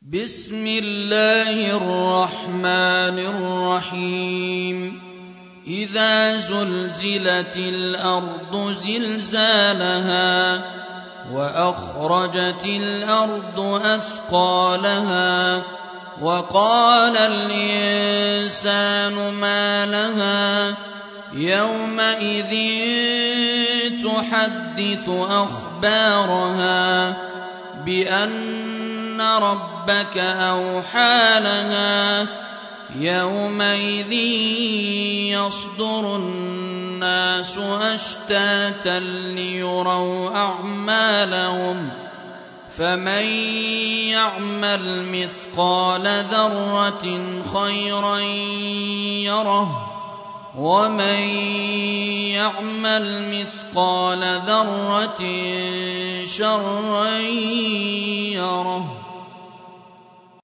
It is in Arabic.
بسم الله الرحمن الرحيم إذا زلزلت الأرض زلزالها وأخرجت الأرض أثقالها وقال الإنسان ما لها يومئذ تحدث أخبارها بأن ربك أوحى لها يومئذ يصدر الناس أشتاتا ليروا أعمالهم فمن يعمل مثقال ذرة خيرا يره ومن يعمل مثقال ذرة شرا يره.